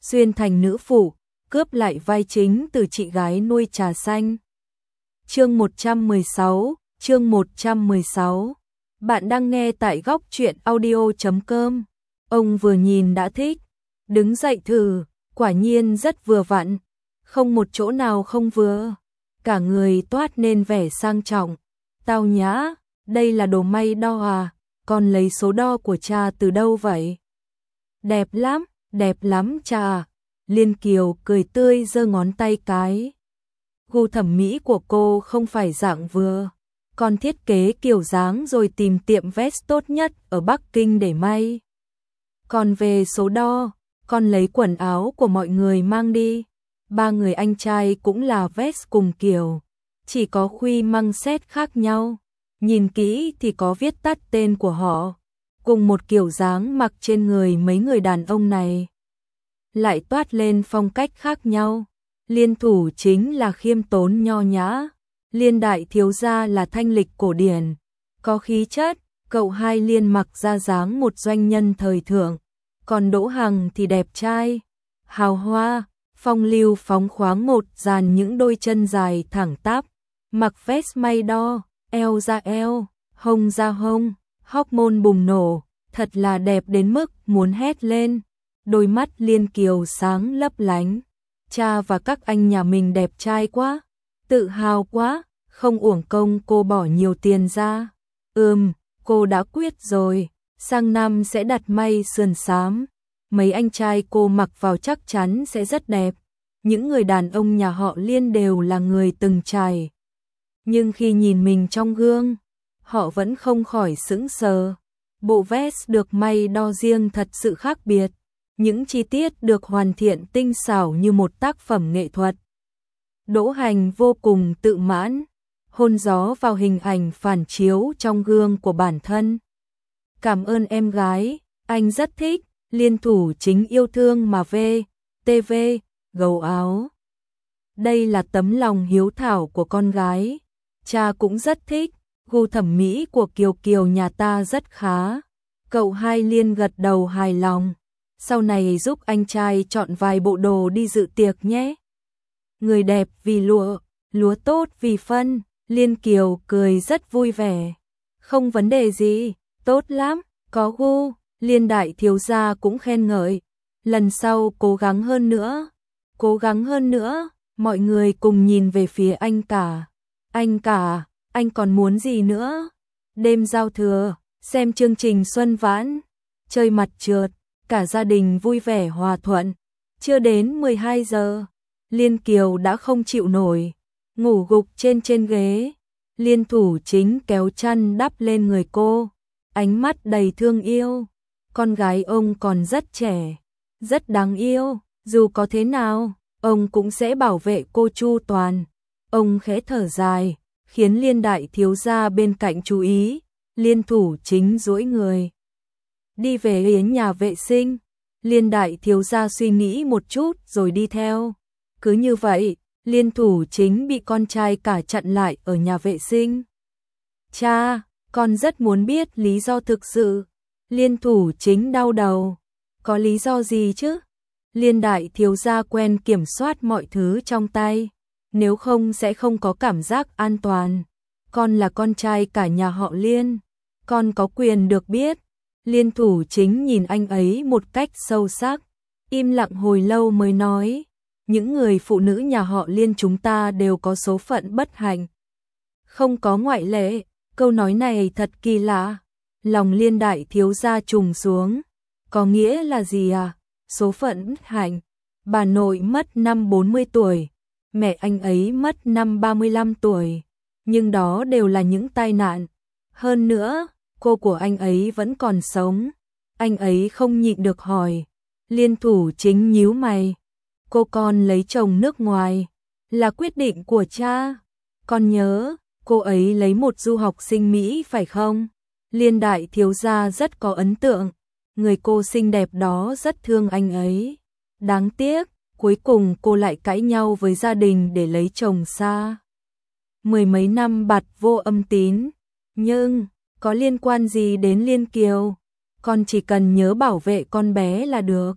xuyên thành nữ phụ, cướp lại vai chính từ chị gái nuôi trà xanh. Chương 116, chương 116. Bạn đang nghe tại góc truyện audio.com. Ông vừa nhìn đã thích, đứng dậy thử, quả nhiên rất vừa vặn, không một chỗ nào không vừa. Cả người toát nên vẻ sang trọng, tao nhã, đây là đồ may đo à, con lấy số đo của cha từ đâu vậy? Đẹp lắm cha. Liên Kiều cười tươi giơ ngón tay cái. Gu thẩm mỹ của cô không phải dạng vừa, con thiết kế kiểu dáng rồi tìm tiệm vest tốt nhất ở Bắc Kinh để may. Còn về số đo, con lấy quần áo của mọi người mang đi. Ba người anh trai cũng là vest cùng kiểu, chỉ có khuy măng set khác nhau. Nhìn kỹ thì có viết tắt tên của họ, cùng một kiểu dáng mặc trên người mấy người đàn ông này lại toát lên phong cách khác nhau. Liên thủ chính là khiêm tốn nho nhã, Liên đại thiếu gia là thanh lịch cổ điển, có khí chất, cậu hai Liên mặc ra dáng một doanh nhân thời thượng, còn Đỗ Hằng thì đẹp trai, hào hoa, phong lưu phóng khoáng một dàn những đôi chân dài thẳng tắp, mặc vest may đo, eo ra eo, hông ra hông, hormone bùng nổ, thật là đẹp đến mức muốn hét lên. Đôi mắt Liên Kiều sáng lấp lánh. Cha và các anh nhà mình đẹp trai quá, tự hào quá, không uổng công cô bỏ nhiều tiền ra. Cô đã quyết rồi, sang năm sẽ đặt may sườn xám. Mấy anh trai cô mặc vào chắc chắn sẽ rất đẹp. Những người đàn ông nhà họ Liên đều là người từng trải. Nhưng khi nhìn mình trong gương, họ vẫn không khỏi sững sờ. Bộ vest được may đo riêng thật sự khác biệt. Những chi tiết được hoàn thiện tinh xảo như một tác phẩm nghệ thuật. Đỗ Hành vô cùng tự mãn, hôn gió vào hình ảnh phản chiếu trong gương của bản thân. Cảm ơn em gái, anh rất thích. Liên thủ chính yêu thương mà TV, gấu áo. Đây là tấm lòng hiếu thảo của con gái. Cha cũng rất thích, gu thẩm mỹ của Kiều Kiều nhà ta rất khá. Cậu hai Liên gật đầu hài lòng. Sau này giúp anh trai chọn vài bộ đồ đi dự tiệc nhé. Người đẹp vì lụa, lúa tốt vì phân. Liên Kiều cười rất vui vẻ. Không vấn đề gì, tốt lắm, có gu. Liên đại thiếu gia cũng khen ngợi. Lần sau cố gắng hơn nữa. Cố gắng hơn nữa. Mọi người cùng nhìn về phía anh cả. Anh cả, anh còn muốn gì nữa? Đêm giao thừa, xem chương trình Xuân Vãn, chơi mặt trượt. Cả gia đình vui vẻ hòa thuận. Chưa đến 12 giờ, Liên Kiều đã không chịu nổi, ngủ gục trên ghế. Liên thủ chính kéo chăn đắp lên người cô, ánh mắt đầy thương yêu. Con gái ông còn rất trẻ, rất đáng yêu, dù có thế nào, ông cũng sẽ bảo vệ cô chu toàn. Ông khẽ thở dài, khiến Liên đại thiếu gia bên cạnh chú ý. Liên thủ chính duỗi người đi về yến nhà vệ sinh. Liên đại thiếu gia suy nghĩ một chút rồi đi theo. Cứ như vậy, Liên thủ chính bị con trai cả chặn lại ở nhà vệ sinh. Cha, con rất muốn biết lý do thực sự. Liên thủ chính đau đầu. Có lý do gì chứ? Liên đại thiếu gia quen kiểm soát mọi thứ trong tay. Nếu không sẽ không có cảm giác an toàn. Con là con trai cả nhà họ Liên. Con có quyền được biết. Liên thủ chính nhìn anh ấy một cách sâu sắc, im lặng hồi lâu mới nói, những người phụ nữ nhà họ Liên chúng ta đều có số phận bất hạnh. Không có ngoại lệ, câu nói này thật kỳ lạ. Lòng Liên đại thiếu gia trùng xuống, có nghĩa là gì à? Số phận bất hạnh. Bà nội mất năm 40 tuổi, mẹ anh ấy mất năm 35 tuổi, nhưng đó đều là những tai nạn. Hơn nữa, cô của anh ấy vẫn còn sống. Anh ấy không nhịn được hỏi. Liên thủ chính nhíu mày. Cô con lấy chồng nước ngoài là quyết định của cha. Con nhớ, cô ấy lấy một du học sinh Mỹ phải không? Liên đại thiếu gia rất có ấn tượng. Người cô xinh đẹp đó rất thương anh ấy. Đáng tiếc, cuối cùng cô lại cãi nhau với gia đình để lấy chồng xa. Mười mấy năm bặt vô âm tín. Nhưng có liên quan gì đến Liên Kiều? Con chỉ cần nhớ bảo vệ con bé là được.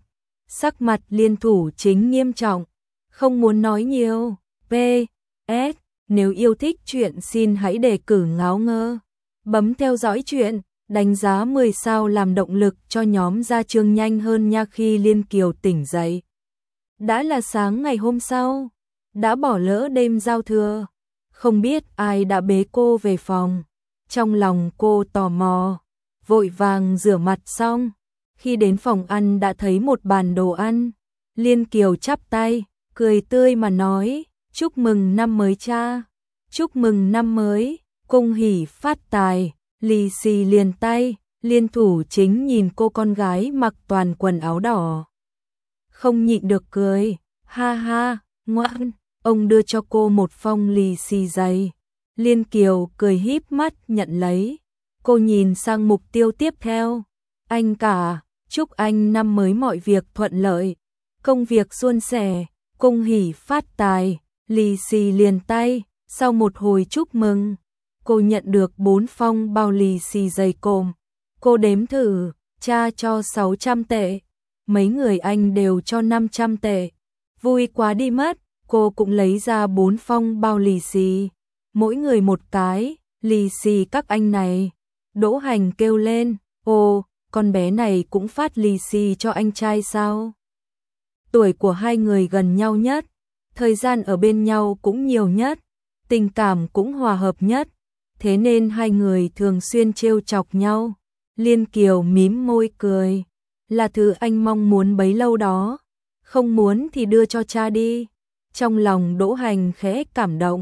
Sắc mặt Liên Thủ Chính nghiêm trọng, không muốn nói nhiều. PS, nếu yêu thích chuyện xin hãy đề cử Ngáo Ngơ. Bấm theo dõi chuyện, đánh giá 10 sao làm động lực cho nhóm ra chương nhanh hơn nha. Khi Liên Kiều tỉnh dậy, đã là sáng ngày hôm sau, đã bỏ lỡ đêm giao thừa. Không biết ai đã bế cô về phòng. Trong lòng cô tò mò, vội vàng rửa mặt xong. Khi đến phòng ăn đã thấy một bàn đồ ăn. Liên Kiều chắp tay, cười tươi mà nói, chúc mừng năm mới cha. Chúc mừng năm mới, cung hỉ phát tài. Lì xì liền tay, Liên Thủ Chính nhìn cô con gái mặc toàn quần áo đỏ, không nhịn được cười, ha ha, ngoan. Ông đưa cho cô một phong lì xì dày. Liên Kiều cười híp mắt nhận lấy. Cô nhìn sang mục tiêu tiếp theo. Anh cả, chúc anh năm mới mọi việc thuận lợi, công việc suôn sẻ, cung hỉ phát tài. Lì xì liền tay. Sau một hồi chúc mừng, cô nhận được 4 phong bao lì xì dày cộm. Cô đếm thử, cha cho 600 tệ, mấy người anh đều cho 500 tệ. Vui quá đi mất, cô cũng lấy ra 4 phong bao lì xì, mỗi người một cái. Lì xì các anh này. Đỗ Hành kêu lên, ồ, con bé này cũng phát lì xì cho anh trai sao? Tuổi của hai người gần nhau nhất, thời gian ở bên nhau cũng nhiều nhất, tình cảm cũng hòa hợp nhất, thế nên hai người thường xuyên trêu chọc nhau. Liên Kiều mím môi cười, là thứ anh mong muốn bấy lâu đó, không muốn thì đưa cho cha đi. Trong lòng Đỗ Hành khẽ cảm động,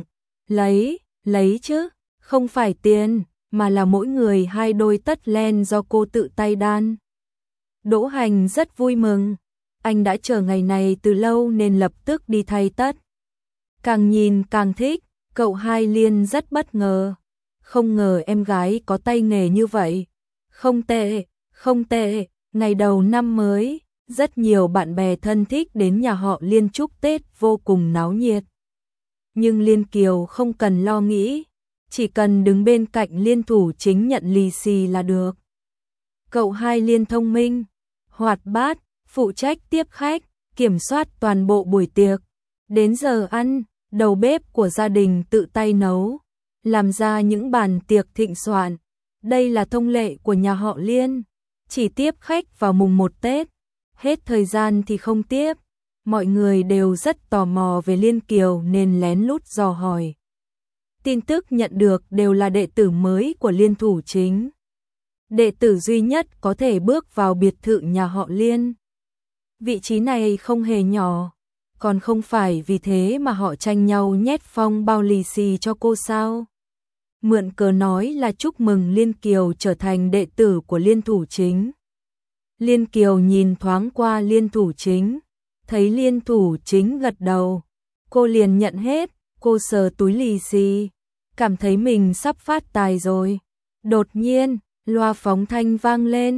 lấy chứ, không phải tiền, mà là mỗi người 2 đôi tất len do cô tự tay đan. Đỗ Hành rất vui mừng, anh đã chờ ngày này từ lâu nên lập tức đi thay tất. Càng nhìn càng thích, cậu hai Liên rất bất ngờ, không ngờ em gái có tay nghề như vậy. Không tệ, ngày đầu năm mới, rất nhiều bạn bè thân thích đến nhà họ Liên chúc Tết vô cùng náo nhiệt. Nhưng Liên Kiều không cần lo nghĩ, chỉ cần đứng bên cạnh Liên Thủ Chính nhận lì xì là được. Cậu hai Liên thông minh, hoạt bát, phụ trách tiếp khách, kiểm soát toàn bộ buổi tiệc. Đến giờ ăn, đầu bếp của gia đình tự tay nấu, làm ra những bàn tiệc thịnh soạn. Đây là thông lệ của nhà họ Liên, chỉ tiếp khách vào mùng 1 Tết, hết thời gian thì không tiếp. Mọi người đều rất tò mò về Liên Kiều nên lén lút dò hỏi. Tin tức nhận được đều là đệ tử mới của Liên Thủ Chính, đệ tử duy nhất có thể bước vào biệt thự nhà họ Liên. Vị trí này không hề nhỏ, còn không phải vì thế mà họ tranh nhau nhét phong bao lì xì cho cô sao? Mượn cớ nói là chúc mừng Liên Kiều trở thành đệ tử của Liên Thủ Chính. Liên Kiều nhìn thoáng qua Liên Thủ Chính, thấy Liên Thủ Chính gật đầu, cô liền nhận hết. Cô sờ túi lì xì, cảm thấy mình sắp phát tài rồi. Đột nhiên, loa phóng thanh vang lên.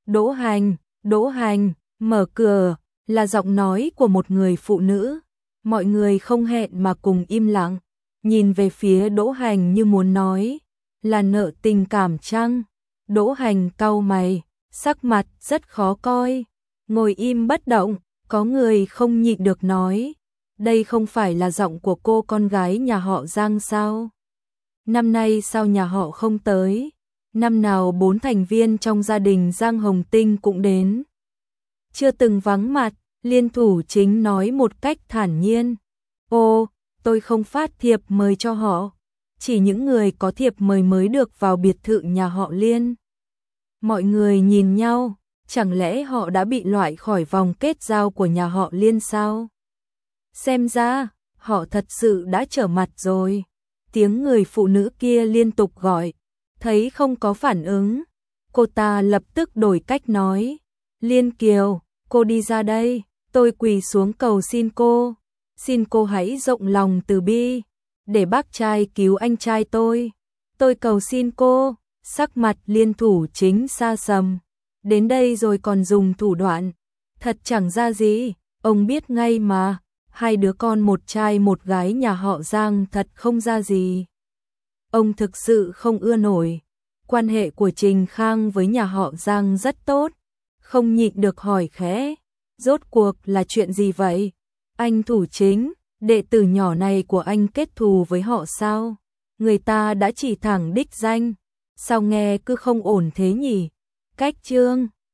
Đỗ Hành, mở cửa, là giọng nói của một người phụ nữ. Mọi người không hẹn mà cùng im lặng, nhìn về phía Đỗ Hành như muốn nói, là nợ tình cảm chăng? Đỗ Hành cau mày, sắc mặt rất khó coi, ngồi im bất động. Có người không nhịn được nói, đây không phải là giọng của cô con gái nhà họ Giang sao? Năm nay sao nhà họ không tới? Năm nào 4 thành viên trong gia đình Giang Hồng Tinh cũng đến. Chưa từng vắng mặt, Liên Thủ Chính nói một cách thản nhiên. Ô, tôi không phát thiệp mời cho họ, chỉ những người có thiệp mời mới được vào biệt thự nhà họ Liên. Mọi người nhìn nhau, chẳng lẽ họ đã bị loại khỏi vòng kết giao của nhà họ Liên sao? Xem ra, họ thật sự đã trở mặt rồi. Tiếng người phụ nữ kia liên tục gọi, thấy không có phản ứng, cô ta lập tức đổi cách nói. Liên Kiều, cô đi ra đây, tôi quỳ xuống cầu xin cô hãy rộng lòng từ bi, để bác trai cứu anh trai tôi cầu xin cô. Sắc mặt Liên Thủ Chính xa sầm, đến đây rồi còn dùng thủ đoạn, thật chẳng ra gì, ông biết ngay mà, 2 đứa con một trai một gái nhà họ Giang thật không ra gì. Ông thực sự không ưa nổi, quan hệ của Trình Khang với nhà họ Giang rất tốt, không nhịn được hỏi khẽ, Rốt cuộc là chuyện gì vậy? Anh Thủ Chính, đệ tử nhỏ này của anh kết thù với họ sao? Người ta đã chỉ thẳng đích danh, sao nghe cứ không ổn thế nhỉ? Cách Chương